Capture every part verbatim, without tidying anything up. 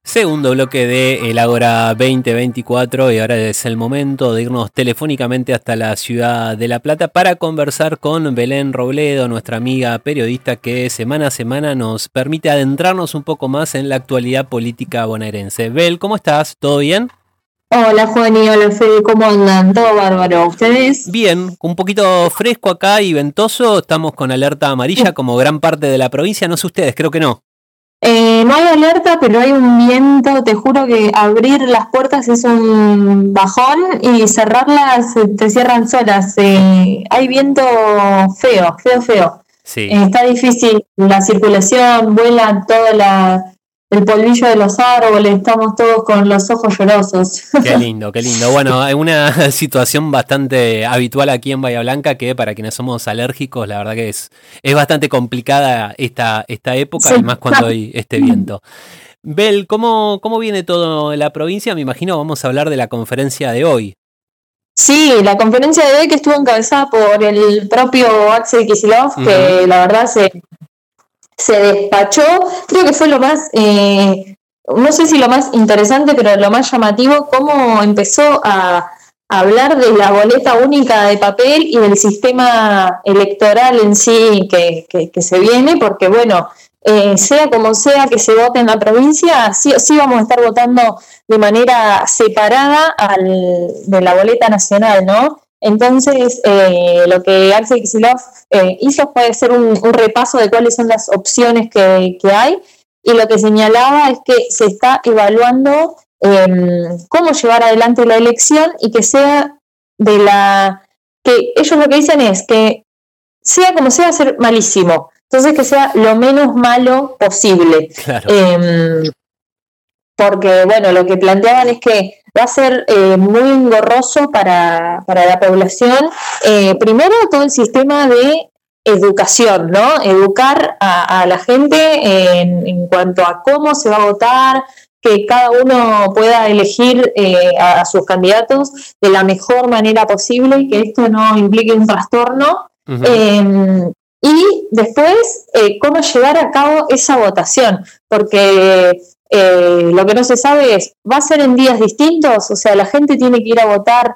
Segundo bloque de El Ágora veinte veinticuatro y ahora es el momento de irnos telefónicamente hasta la ciudad de La Plata para conversar con Belén Robledo, nuestra amiga periodista que semana a semana nos permite adentrarnos un poco más en la actualidad política bonaerense. Bel, ¿cómo estás? ¿Todo bien? Hola Juani, hola Fede, ¿cómo andan? ¿Todo bárbaro? ¿Ustedes? Bien, un poquito fresco acá y ventoso, estamos con alerta amarilla como gran parte de la provincia, no sé ustedes, creo que no. Eh, no hay alerta, pero hay un viento, te juro que abrir las puertas es un bajón y cerrarlas eh, te cierran solas. Eh, hay viento feo, feo, feo. Sí. Eh, está difícil la circulación, vuela todo la, el polvillo de los árboles, estamos todos con los ojos llorosos. Qué lindo, qué lindo. Bueno, hay una situación bastante habitual aquí en Bahía Blanca que para quienes somos alérgicos, la verdad que es, es bastante complicada esta, esta época, Sí. y más cuando hay este viento. Bel, ¿cómo, ¿cómo viene todo en la provincia? Me imagino vamos a hablar de la conferencia de hoy. Sí, la conferencia de hoy que estuvo encabezada por el propio Axel Kicillof, uh-huh. que la verdad se, se despachó, creo que fue lo más, eh, no sé si lo más interesante, pero lo más llamativo, cómo empezó a, a hablar de la boleta única de papel y del sistema electoral en sí que, que, que se viene, porque bueno, eh, sea como sea que se vote en la provincia, sí, sí vamos a estar votando de manera separada al, de la boleta nacional, ¿no? Entonces, eh, lo que Axel Kicillof eh, hizo fue hacer un, un repaso de cuáles son las opciones que, que hay, y lo que señalaba es que se está evaluando eh, cómo llevar adelante la elección y que sea de la... que ellos lo que dicen es que sea como sea, ser malísimo. Entonces, que sea lo menos malo posible. Claro. Eh, porque, bueno, lo que planteaban es que va a ser eh, muy engorroso para, para la población. Eh, primero, todo el sistema de educación, ¿no? Educar a, a la gente en, en cuanto a cómo se va a votar, que cada uno pueda elegir eh, a, a sus candidatos de la mejor manera posible, que esto no implique un trastorno. Uh-huh. Eh, y después, eh, cómo llevar a cabo esa votación, porque eh, lo que no se sabe es, ¿va a ser en días distintos? O sea, la gente tiene que ir a votar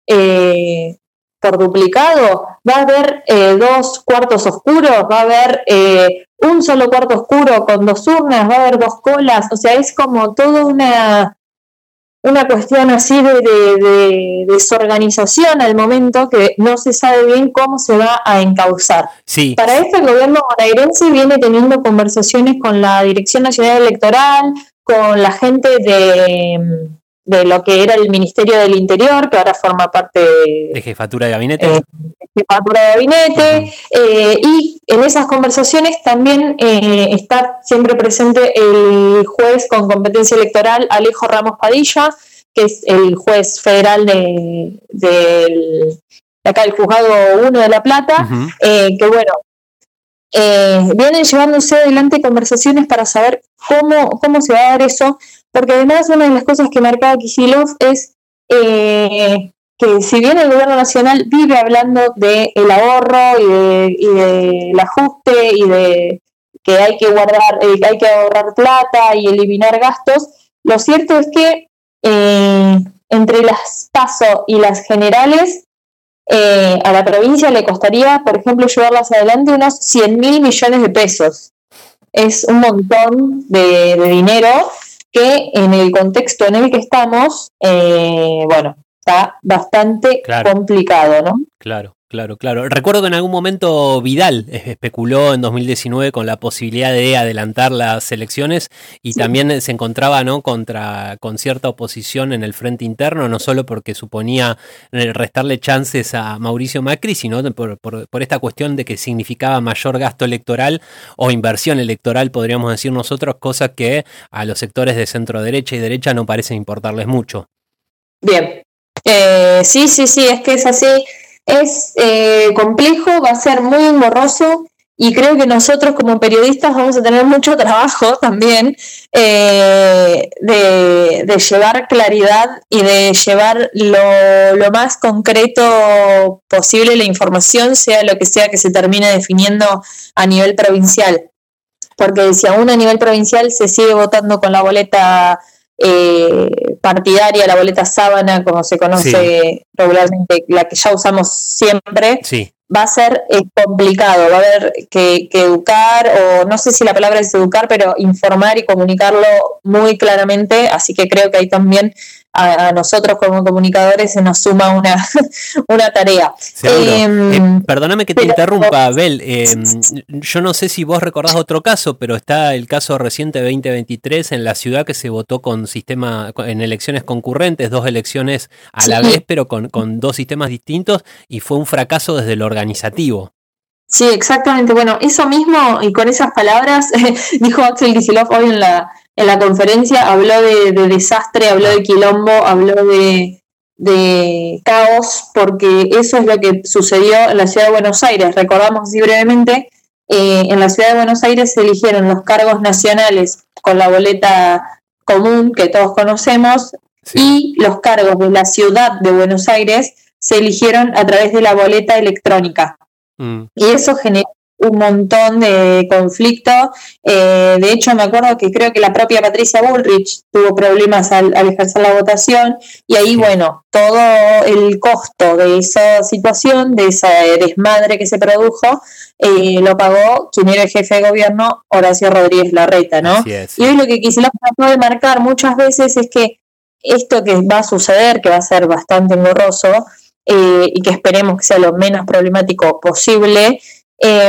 eh, por duplicado, va a haber eh, dos cuartos oscuros, va a haber eh, un solo cuarto oscuro con dos urnas, va a haber dos colas, o sea, es como toda una... una cuestión así de, de, de desorganización al momento que no se sabe bien cómo se va a encauzar. Sí. Para esto el gobierno bonaerense viene teniendo conversaciones con la Dirección Nacional Electoral, con la gente de, de lo que era el Ministerio del Interior, que ahora forma parte de, de Jefatura de Gabinete. Eh, de Jefatura de Gabinete, uh-huh. eh, y en esas conversaciones también eh, está siempre presente el juez con competencia electoral, Alejo Ramos Padilla, que es el juez federal de, de, de acá del Juzgado uno de La Plata, uh-huh. eh, que bueno, eh, vienen llevándose adelante conversaciones para saber cómo, cómo se va a dar eso, porque además una de las cosas que marcaba Kicillof es eh, que si bien el gobierno nacional vive hablando del ahorro y, de, y del ajuste y de que hay que guardar, eh, hay que ahorrar plata y eliminar gastos, lo cierto es que eh, entre las PASO y las generales eh, a la provincia le costaría, por ejemplo, llevarlas adelante unos cien mil millones de pesos. Es un montón de, de dinero que en el contexto en el que estamos, eh, bueno, está bastante claro. complicado, ¿no? Claro, claro, claro. Recuerdo que en algún momento Vidal especuló en dos mil diecinueve con la posibilidad de adelantar las elecciones y sí. también se encontraba, ¿no?, contra con cierta oposición en el frente interno, no solo porque suponía restarle chances a Mauricio Macri, sino por, por, por esta cuestión de que significaba mayor gasto electoral o inversión electoral, podríamos decir nosotros, cosa que a los sectores de centro derecha y derecha no parece importarles mucho. Bien. Eh, sí, sí, sí, es que es así. Es eh, complejo, va a ser muy engorroso y creo que nosotros como periodistas vamos a tener mucho trabajo también eh, de, de llevar claridad y de llevar lo, lo más concreto posible la información, sea lo que sea que se termine definiendo a nivel provincial. porque si aún a nivel provincial se sigue votando con la boleta eh, partidaria, la boleta sábana, como se conoce sí. regularmente, la que ya usamos siempre, sí. va a ser eh, complicado, va a haber que, que educar, o no sé si la palabra es educar, pero informar y comunicarlo muy claramente, así que creo que ahí también a, a nosotros como comunicadores se nos suma una, una tarea. Eh, eh, perdóname que te pero, interrumpa, Bel, eh, yo no sé si vos recordás otro caso, pero está el caso reciente de veinte veintitrés en la ciudad que se votó con sistema, en elecciones concurrentes, dos elecciones a sí. la vez, pero con, con dos sistemas distintos, y fue un fracaso desde lo organizativo. Sí, exactamente. Bueno, eso mismo y con esas palabras dijo Axel Kicillof hoy en la en la conferencia, habló de, de desastre, habló de quilombo, habló de, de caos, porque eso es lo que sucedió en la ciudad de Buenos Aires. Recordamos así brevemente, eh, en la ciudad de Buenos Aires se eligieron los cargos nacionales con la boleta común que todos conocemos, sí. y los cargos de la ciudad de Buenos Aires se eligieron a través de la boleta electrónica. Mm. Y eso generó un montón de conflicto. Eh, de hecho, me acuerdo que creo que la propia Patricia Bullrich tuvo problemas al, al ejercer la votación, y ahí, bueno, todo el costo de esa situación, de esa desmadre que se produjo, eh, lo pagó quien era el jefe de gobierno, Horacio Rodríguez Larreta, ¿no? Es, y hoy lo que Kicillof trató de marcar muchas veces es que esto que va a suceder, que va a ser bastante engorroso, eh, y que esperemos que sea lo menos problemático posible, Eh,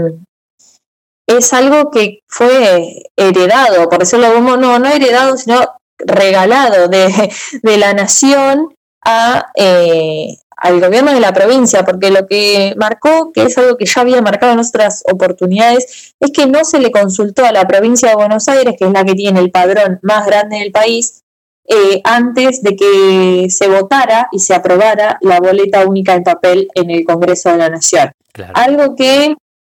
es algo que fue heredado, por decirlo como no, no heredado, sino regalado de, de la nación a, eh, al gobierno de la provincia, porque lo que marcó, que es algo que ya había marcado en otras oportunidades, es que no se le consultó a la provincia de Buenos Aires, que es la que tiene el padrón más grande del país, eh, antes de que se votara y se aprobara la boleta única en papel en el Congreso de la Nación. Claro. Algo que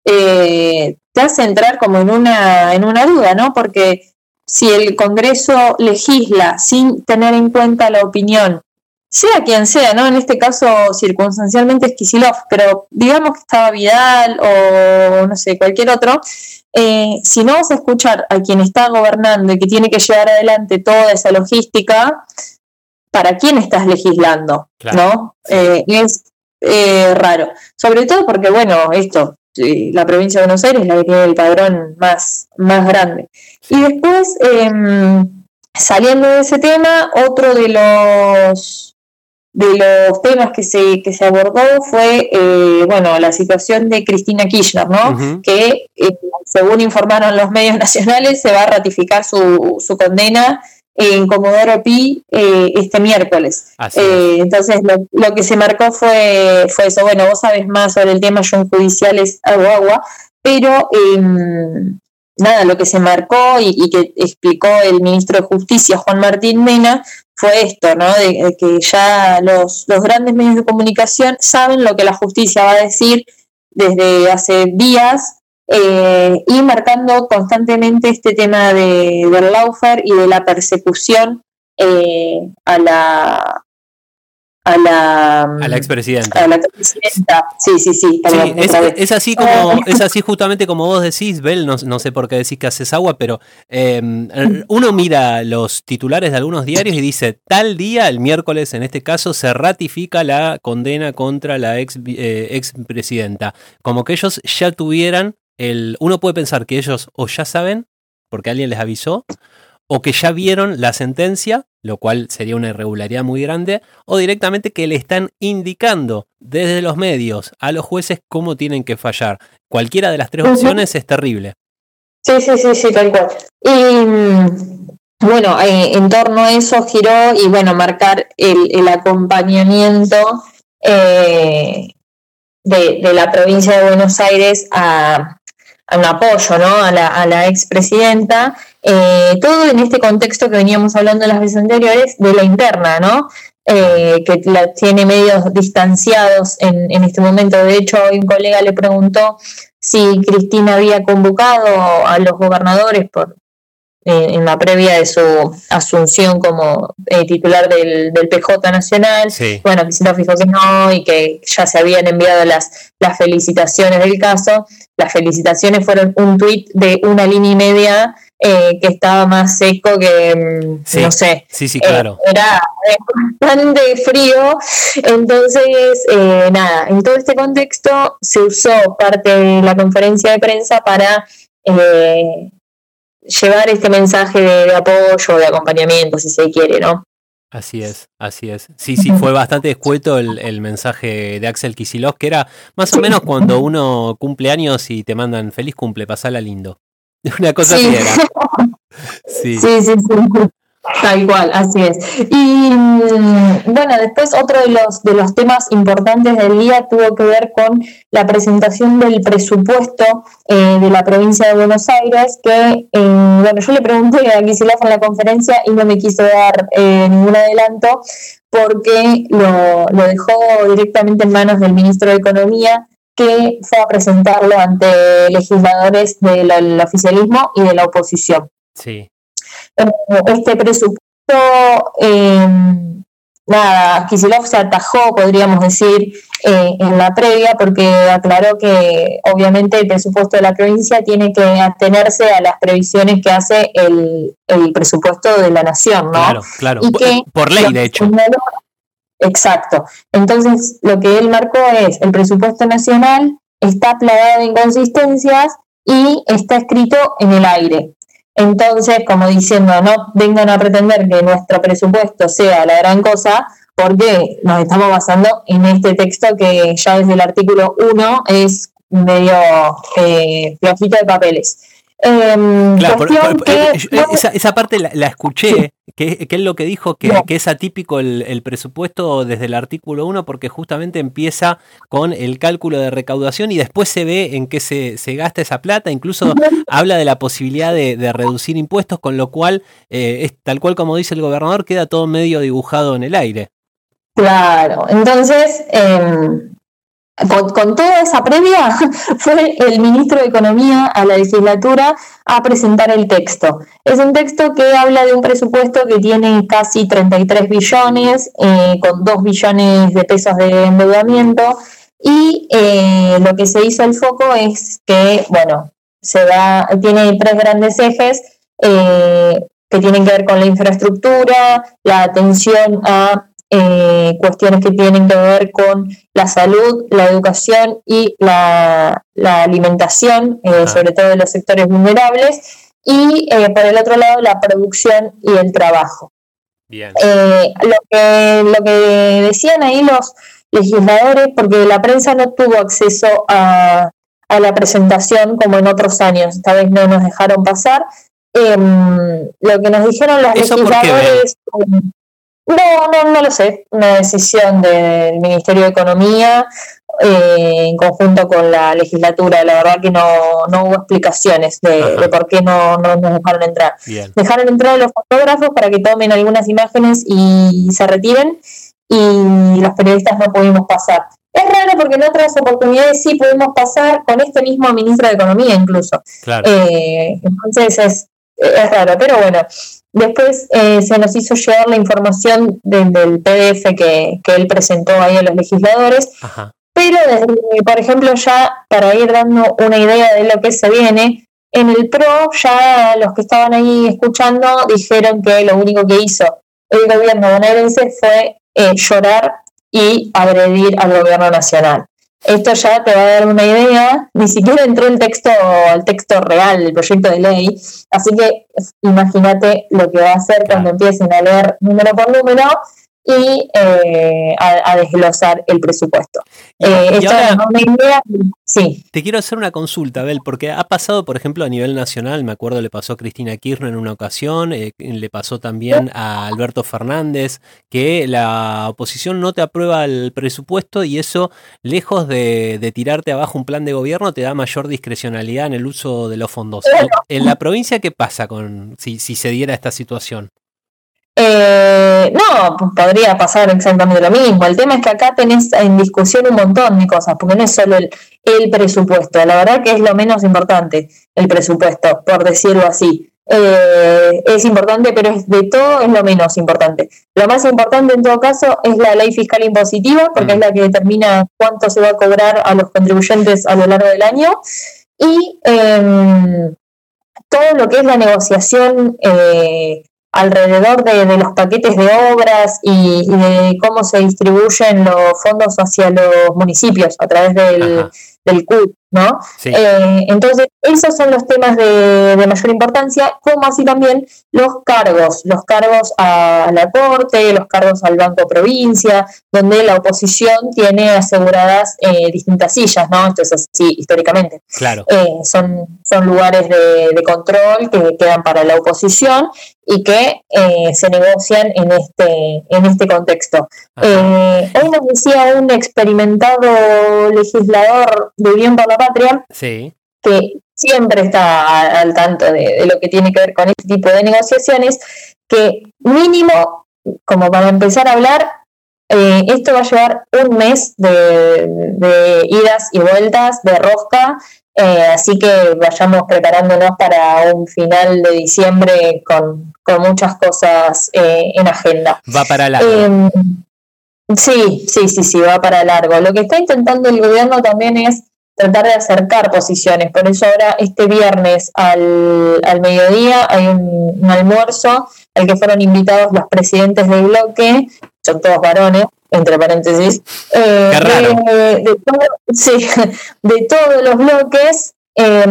eh, te hace entrar como en una, en una duda, ¿no? Porque si el Congreso legisla sin tener en cuenta la opinión, sea quien sea, ¿no? En este caso, circunstancialmente es Kicillof, pero digamos que estaba Vidal o no sé, cualquier otro, eh, si no vas a escuchar a quien está gobernando y que tiene que llevar adelante toda esa logística, ¿para quién estás legislando? Claro. ¿No? Eh, es Eh, raro, sobre todo porque, bueno, esto, eh, la provincia de Buenos Aires es la que tiene el padrón más, más grande. Y después, eh, saliendo de ese tema, otro de los de los temas que se, que se abordó fue, eh, bueno, la situación de Cristina Kirchner, ¿no? Uh-huh. Que, eh, según informaron los medios nacionales, se va a ratificar su, su condena en Comodoro Pi eh, este miércoles. Eh, entonces lo, lo que se marcó fue, fue eso. Bueno, vos sabés más sobre el tema, yo en judiciales hago agua, pero eh, nada, lo que se marcó y, y que explicó el ministro de Justicia, Juan Martín Mena, fue esto, ¿no? De, de que ya los, los grandes medios de comunicación saben lo que la justicia va a decir desde hace días, Eh, y marcando constantemente este tema de, del lawfare y de la persecución eh, a la a la a la expresidenta. A la expresidenta. Sí, sí, sí. Perdón, sí es, es así como es así justamente como vos decís, Bel, no, no sé por qué decís que haces agua, pero eh, uno mira los titulares de algunos diarios y dice, tal día, el miércoles en este caso, se ratifica la condena contra la ex eh, expresidenta. Como que ellos ya tuvieran El, uno puede pensar que ellos o ya saben, porque alguien les avisó, o que ya vieron la sentencia, lo cual sería una irregularidad muy grande, o directamente que le están indicando desde los medios a los jueces cómo tienen que fallar. Cualquiera de las tres opciones uh-huh. es terrible. Sí, sí, sí, sí, tal cual. Y bueno, eh, en torno a eso giró y bueno, marcar el, el acompañamiento eh, de, de la provincia de Buenos Aires a... a un apoyo, ¿no? a la, a la expresidenta, eh, todo en este contexto que veníamos hablando en las veces anteriores, de la interna, ¿no? Eh, que la tiene medios distanciados en, en este momento. De hecho, hoy un colega le preguntó si Cristina había convocado a los gobernadores por eh, en la previa de su asunción como eh, titular del, del P J Nacional. Sí. Bueno, Kicillof dijo que no y que ya se habían enviado las, las felicitaciones del caso. Las felicitaciones fueron un tuit de una línea y media eh, que estaba más seco que, sí. no sé, sí, sí, claro. eh, era bastante frío. Entonces, eh, nada, en todo este contexto se usó parte de la conferencia de prensa para eh, llevar este mensaje de, de apoyo, de acompañamiento, si se quiere, ¿no? Así es, así es. Sí, sí, fue bastante escueto el, el mensaje de Axel Kicillof, que era más o menos cuando uno cumple años y te mandan feliz cumple, pasala lindo. Una cosa sí. así era. Sí, sí, sí, sí. Tal cual, así es. Y bueno, después otro de los de los temas importantes del día tuvo que ver con la presentación del presupuesto eh, de la provincia de Buenos Aires, que, eh, bueno, yo le pregunté a Kicillof en la conferencia y no me quiso dar eh, ningún adelanto porque lo, lo dejó directamente en manos del ministro de Economía, que fue a presentarlo ante legisladores del, del oficialismo y de la oposición. Sí. Este presupuesto, eh, nada, Kicillof se atajó, podríamos decir, eh, en la previa, porque aclaró que obviamente el presupuesto de la provincia tiene que atenerse a las previsiones que hace el, el presupuesto de la nación, ¿no? Claro, claro, y que por ley, de hecho. Exacto. Entonces, lo que él marcó es el presupuesto nacional está plagado de inconsistencias y está escrito en el aire. Entonces, como diciendo, no vengan a pretender que nuestro presupuesto sea la gran cosa, porque nos estamos basando en este texto que ya desde el artículo uno es medio eh, flojito de papeles. Eh, claro, por, por, que, eh, esa, esa parte la, la escuché, sí. que, que es lo que dijo, que, no. que es atípico el, el presupuesto desde el artículo uno, porque justamente empieza con el cálculo de recaudación y después se ve en qué se, se gasta esa plata, incluso habla de la posibilidad de, de reducir impuestos, con lo cual, eh, es, tal cual como dice el gobernador, queda todo medio dibujado en el aire. Claro, entonces... Eh... Con, con toda esa previa, fue el ministro de Economía a la legislatura a presentar el texto. Es un texto que habla de un presupuesto que tiene casi treinta y tres billones, eh, con dos billones de pesos de endeudamiento, y eh, lo que se hizo el foco es que, bueno, se da, tiene tres grandes ejes eh, que tienen que ver con la infraestructura, la atención a Eh, cuestiones que tienen que ver con la salud, la educación y la, la alimentación, eh, ah. sobre todo de los sectores vulnerables, y eh, por el otro lado la producción y el trabajo. Bien. Eh, lo que, lo que decían ahí los legisladores, porque la prensa no tuvo acceso a, a la presentación como en otros años, esta vez no nos dejaron pasar, eh, lo que nos dijeron los ¿Eso legisladores... No, no, no lo sé. Una decisión del Ministerio de Economía eh, en conjunto con la legislatura. La verdad que no, no hubo explicaciones de, de por qué no, no nos dejaron entrar. Bien. Dejaron entrar a los fotógrafos para que tomen algunas imágenes y se retiren, y los periodistas no pudimos pasar. Es raro porque en otras oportunidades sí pudimos pasar con este mismo ministro de Economía incluso. Claro. Eh, entonces es, es raro, pero bueno. Después eh, se nos hizo llegar la información de, del P D F que, que él presentó ahí a los legisladores. Ajá. Pero, desde, por ejemplo, ya para ir dando una idea de lo que se viene, en el P R O ya los que estaban ahí escuchando dijeron que lo único que hizo el gobierno bonaerense fue eh, llorar y agredir al gobierno nacional. Esto ya te va a dar una idea, ni siquiera entró el texto, el texto real, el proyecto de ley, así que imagínate lo que va a hacer cuando empiecen a leer número por número y eh, a, a desglosar el presupuesto. Y, eh, y esto ahora, es una idea, sí. Te quiero hacer una consulta, Abel, porque ha pasado, por ejemplo, a nivel nacional, me acuerdo le pasó a Cristina Kirchner en una ocasión, eh, le pasó también a Alberto Fernández, que la oposición no te aprueba el presupuesto y eso, lejos de, de tirarte abajo un plan de gobierno, te da mayor discrecionalidad en el uso de los fondos. En la provincia, ¿qué pasa con si, si se diera esta situación? Eh, no, pues podría pasar exactamente lo mismo. El tema es que acá tenés en discusión un montón de cosas, porque no es solo el, el presupuesto. La verdad que es lo menos importante, el presupuesto, por decirlo así. eh, es importante, pero es de todo es lo menos importante. Lo más importante en todo caso es la ley fiscal impositiva, porque mm. es la que determina cuánto se va a cobrar a los contribuyentes a lo largo del año, y eh, todo lo que es la negociación eh, alrededor de, de los paquetes de obras y, y de cómo se distribuyen los fondos hacia los municipios a través del, del C U, ¿no? Sí. Eh, entonces, esos son los temas de, de mayor importancia, como así también los cargos, los cargos a la Corte, los cargos al Banco Provincia, donde la oposición tiene aseguradas eh, distintas sillas, ¿no? Esto es así históricamente. Claro. Eh, son, son lugares de, de control que quedan para la oposición y que eh, se negocian en este, en este contexto. Eh, hoy nos decía un experimentado legislador de Bien por la Patria, sí, que siempre está al tanto de, de lo que tiene que ver con este tipo de negociaciones, que mínimo, como para empezar a hablar, eh, esto va a llevar un mes de, de idas y vueltas, de rosca, eh, así que vayamos preparándonos para un final de diciembre con, con muchas cosas eh, en agenda. Va para largo. Eh, sí, sí, sí, sí, va para largo. Lo que está intentando el gobierno también es tratar de acercar posiciones, por eso ahora este viernes al, al mediodía hay un, un almuerzo al que fueron invitados los presidentes del bloque, son todos varones, entre paréntesis, eh, Qué raro. De, de, todo, sí, de todos los bloques eh,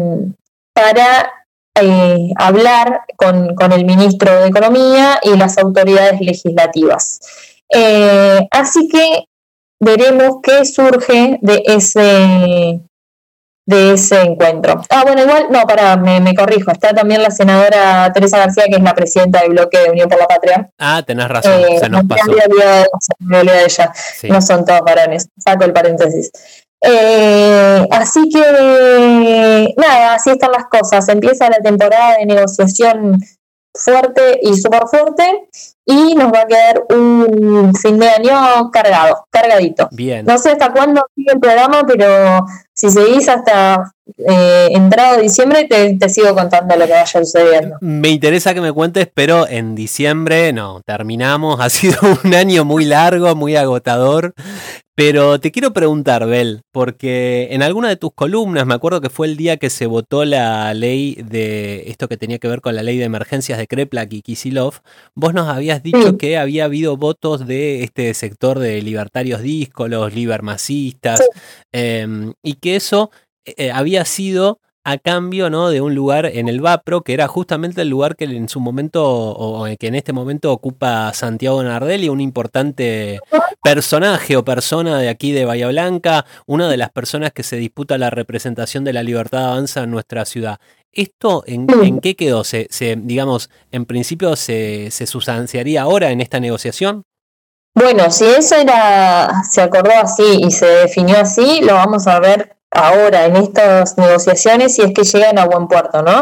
para eh, hablar con, con el ministro de Economía y las autoridades legislativas. Eh, así que veremos qué surge de ese de ese encuentro. Ah, bueno, igual, no, pará, me, me corrijo. Está también la senadora Teresa García, que es la presidenta del bloque de Unión por la Patria. Ah, tenés razón, eh, se nos me pasó. había olvidado, me olvidé de ella. Sí. No son todos varones. Saco el paréntesis. Eh, así que, nada, así están las cosas. Empieza la temporada de negociación fuerte y súper fuerte, y nos va a quedar un fin de año cargado, cargadito. Bien. No sé hasta cuándo sigue el programa, pero si seguís hasta eh, entrado diciembre, te, te sigo contando lo que vaya sucediendo. Me interesa que me cuentes, pero en diciembre no, terminamos, ha sido un año muy largo, muy agotador. Pero te quiero preguntar, Bel, porque en alguna de tus columnas, me acuerdo que fue el día que se votó la ley de esto que tenía que ver con la ley de emergencias de Kreplak y Kicillof, vos nos habías dicho sí. que había habido votos de este sector de libertarios díscolos, libermasistas, sí. eh, y que eso eh, había sido a cambio, ¿no?, de un lugar en el Vapro, que era justamente el lugar que en su momento, o que en este momento ocupa Santiago Nardelli, un importante personaje o persona de aquí de Bahía Blanca, una de las personas que se disputa la representación de la Libertad Avanza en nuestra ciudad. ¿Esto en, en qué quedó? ¿Se, se, digamos, en principio se, se sustanciaría ahora en esta negociación? Bueno, si eso era, se acordó así y se definió así, lo vamos a ver ahora en estas negociaciones, si es que llegan a buen puerto, ¿no?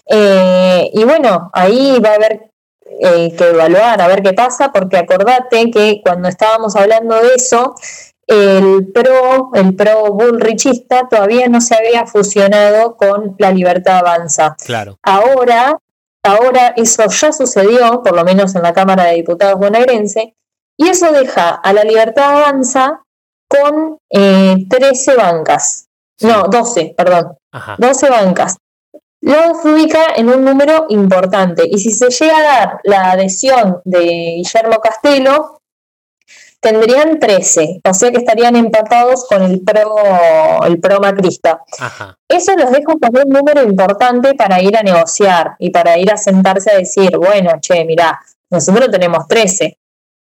Eh, y bueno, ahí va a haber eh, que evaluar, a ver qué pasa, porque acordate que cuando estábamos hablando de eso, el pro, el pro bullrichista todavía no se había fusionado con la Libertad Avanza. Claro. Ahora, ahora eso ya sucedió, por lo menos en la Cámara de Diputados bonaerense, y eso deja a la Libertad Avanza con eh, trece bancas. Sí. No, doce, perdón. Ajá. doce bancas. Lo ubica en un número importante. Y si se llega a dar la adhesión de Guillermo Castelo, tendrían trece. O sea que estarían empatados con el pro, el pro macrista. Ajá. Eso los deja con un número importante para ir a negociar y para ir a sentarse a decir, bueno, che, mirá, nosotros tenemos trece.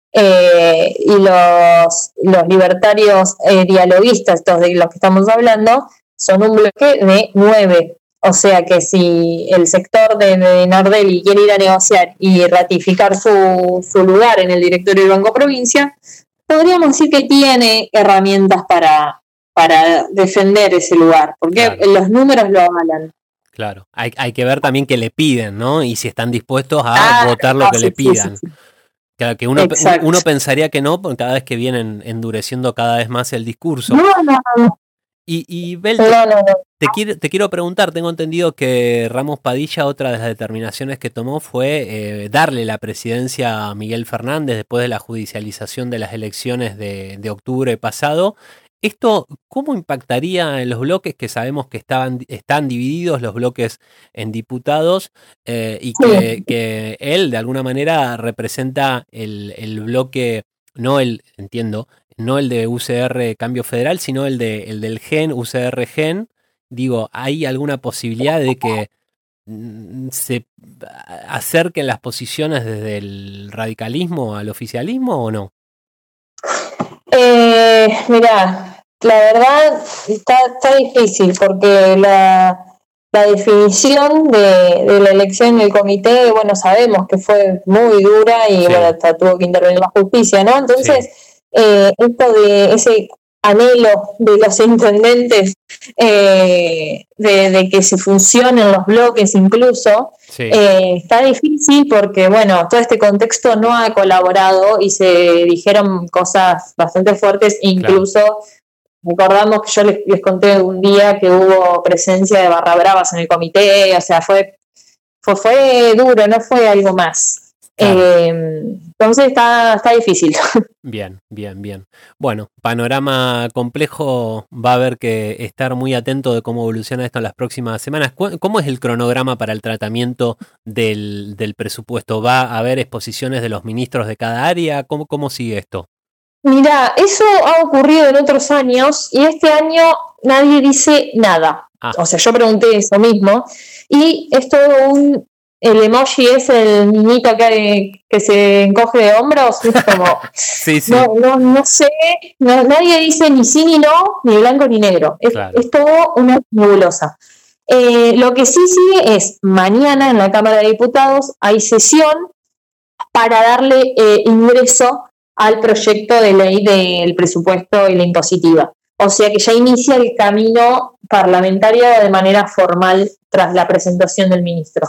Eh, y los, los libertarios eh, dialoguistas, estos de los que estamos hablando, son un bloque de nueve. O sea que si el sector de, de Nardelli quiere ir a negociar y ratificar su, su lugar en el directorio del Banco Provincia, podríamos decir que tiene herramientas para, para defender ese lugar, porque claro. los números lo avalan. Claro, hay, hay que ver también qué le piden, ¿no? Y si están dispuestos a ah, votar lo no, que sí, le pidan. Sí, sí. Claro, que uno, uno pensaría que no, porque cada vez que vienen endureciendo cada vez más el discurso. No, no, no. Y, y Bel, No, no, no. te, quiero, te quiero preguntar, tengo entendido que Ramos Padilla, otra de las determinaciones que tomó fue eh, darle la presidencia a Miguel Fernández después de la judicialización de las elecciones de, de octubre pasado. ¿Esto cómo impactaría en los bloques que sabemos que estaban, están divididos, los bloques en diputados, eh, y que, Sí. que él de alguna manera representa el, el bloque, no el, entiendo, no el de U C R Cambio Federal, sino el, de, el del G E N, U C R G E N? Digo, ¿hay alguna posibilidad de que mm, se acerquen las posiciones desde el radicalismo al oficialismo o no? Eh, mirá, la verdad está, está difícil porque la, la definición de, de la elección del comité, bueno, sabemos que fue muy dura y Sí. bueno, hasta tuvo que intervenir la justicia, ¿no? Entonces, Sí. eh, esto de ese anhelo de los intendentes eh, de, de que se funcionen los bloques incluso, Sí. eh, está difícil porque, bueno, todo este contexto no ha colaborado y se dijeron cosas bastante fuertes, incluso claro. Recordamos que yo les, les conté un día que hubo presencia de barra bravas en el comité, o sea, fue, fue, fue duro, no fue algo más. Claro. Eh, entonces está, está difícil. Bien, bien, bien. Bueno, panorama complejo, va a haber que estar muy atento de cómo evoluciona esto en las próximas semanas. ¿Cómo es el cronograma para el tratamiento del, del presupuesto? ¿Va a haber exposiciones de los ministros de cada área? ¿Cómo, cómo sigue esto? Mira, eso ha ocurrido en otros años y este año nadie dice nada. Ah. O sea, yo pregunté eso mismo y es todo un... El emoji es el niñito que, que se encoge de hombros, es como, sí, sí. No, no, no sé, no, nadie dice ni sí ni no, ni blanco ni negro, es, claro. es todo una nebulosa. Eh, lo que sí sigue es, mañana en la Cámara de Diputados hay sesión para darle eh, ingreso al proyecto de ley del presupuesto y la impositiva. O sea que ya inicia el camino parlamentario de manera formal tras la presentación del ministro.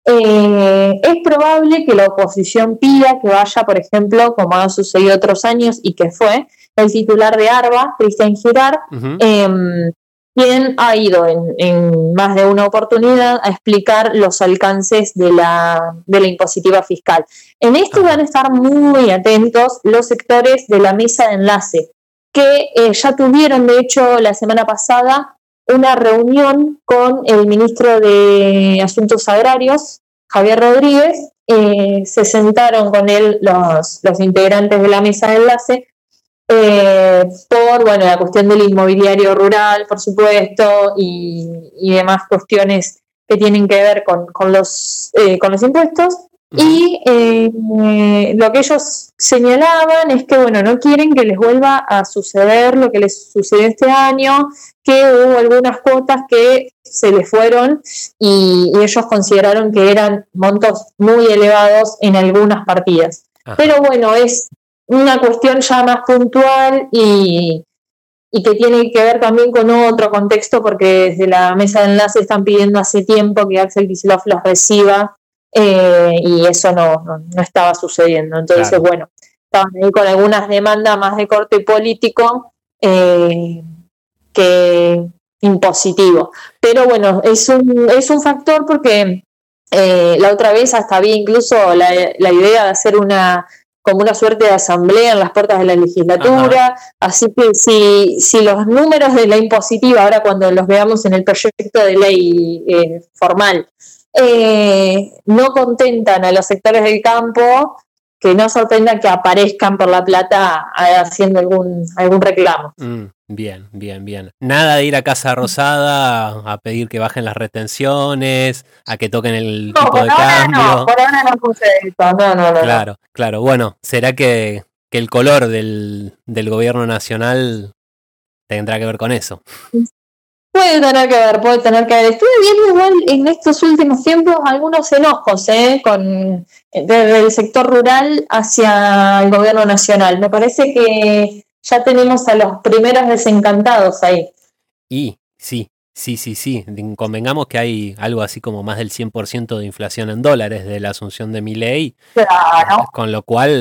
Eh, es probable que la oposición pida que vaya, por ejemplo, como ha sucedido otros años y que fue el titular de ARBA, Cristian Girard, uh-huh. eh, quien ha ido en, en más de una oportunidad a explicar los alcances de la, de la impositiva fiscal. En esto van a estar muy atentos los sectores de la mesa de enlace, que eh, ya tuvieron, de hecho, la semana pasada una reunión con el ministro de Asuntos Agrarios, Javier Rodríguez. Eh, se sentaron con él los, los integrantes de la mesa de enlace eh, por bueno, la cuestión del inmobiliario rural, por supuesto, y, y demás cuestiones que tienen que ver con, con, los, eh, con los impuestos. Y eh, eh, lo que ellos señalaban es que bueno, no quieren que les vuelva a suceder lo que les sucedió este año, que hubo algunas cuotas que se les fueron y, y ellos consideraron que eran montos muy elevados en algunas partidas. Ajá. Pero bueno, es una cuestión ya más puntual y, y que tiene que ver también con otro contexto, porque desde la mesa de enlace están pidiendo hace tiempo que Axel Kicillof los reciba. Eh, y eso no, no, no estaba sucediendo. Entonces, claro. bueno, estaban ahí con algunas demandas más de corte político eh, que impositivo. Pero bueno, es un, es un factor porque eh, la otra vez hasta había incluso la, la idea de hacer una como una suerte de asamblea en las puertas de la legislatura. Ajá. Así que si, si los números de la impositiva, ahora cuando los veamos en el proyecto de ley eh, formal, Eh, no contentan a los sectores del campo, que no sorprenda que aparezcan por La Plata haciendo algún, algún reclamo. Mm, bien, bien, bien. Nada de ir a Casa Rosada a, a pedir que bajen las retenciones, a que toquen el no, tipo de ahora cambio. No, por ahora no sucede eso. No, no, no. Claro, no. claro. Bueno, será que, que el color del, del gobierno nacional tendrá que ver con eso. Puede tener que ver, puede tener que ver. Estuve viendo igual en estos últimos tiempos algunos enojos ¿eh? con desde el sector rural hacia el gobierno nacional. Me parece que ya tenemos a los primeros desencantados ahí. Y sí, sí, sí, sí. Convengamos que hay algo así como más del cien por ciento de inflación en dólares de la asunción de Milei. Claro. Con lo cual,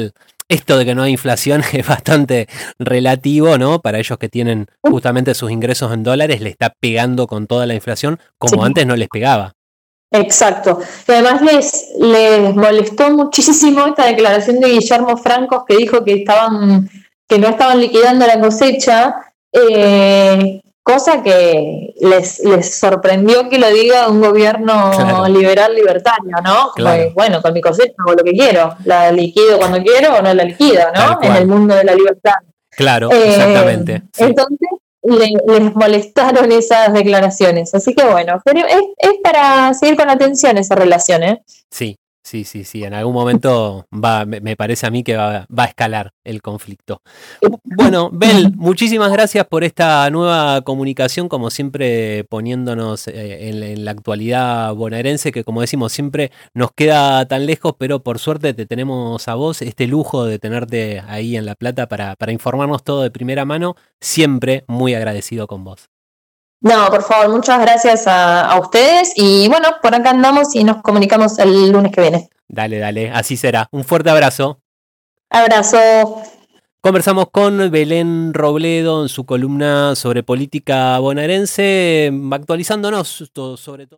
Esto de que no hay inflación es bastante relativo, ¿no? Para ellos que tienen justamente sus ingresos en dólares, le está pegando con toda la inflación, como sí. Antes no les pegaba. Exacto. Y además les, les molestó muchísimo esta declaración de Guillermo Francos que dijo que estaban, que no estaban liquidando la cosecha, eh, cosa que les, les sorprendió que lo diga un gobierno claro. liberal libertario, ¿no? Claro. Como, bueno, con mi cosecha hago lo que quiero, la liquido cuando quiero o no la liquido, ¿no? En el mundo de la libertad. Claro, eh, exactamente. Sí. Entonces le, les molestaron esas declaraciones, así que bueno, pero es, es para seguir con atención esa relación, ¿eh? Sí. Sí, sí, sí, en algún momento va, me parece a mí que va, va a escalar el conflicto. Bueno, Bel, muchísimas gracias por esta nueva comunicación, como siempre poniéndonos en, en la actualidad bonaerense, que como decimos siempre nos queda tan lejos, pero por suerte te tenemos a vos, este lujo de tenerte ahí en La Plata para, para informarnos todo de primera mano, siempre muy agradecido con vos. No, por favor, muchas gracias a, a ustedes y bueno, por acá andamos y nos comunicamos el lunes que viene. Dale, dale, así será. Un fuerte abrazo. Abrazo. Conversamos con Belén Robledo en su columna sobre política bonaerense, actualizándonos sobre todo.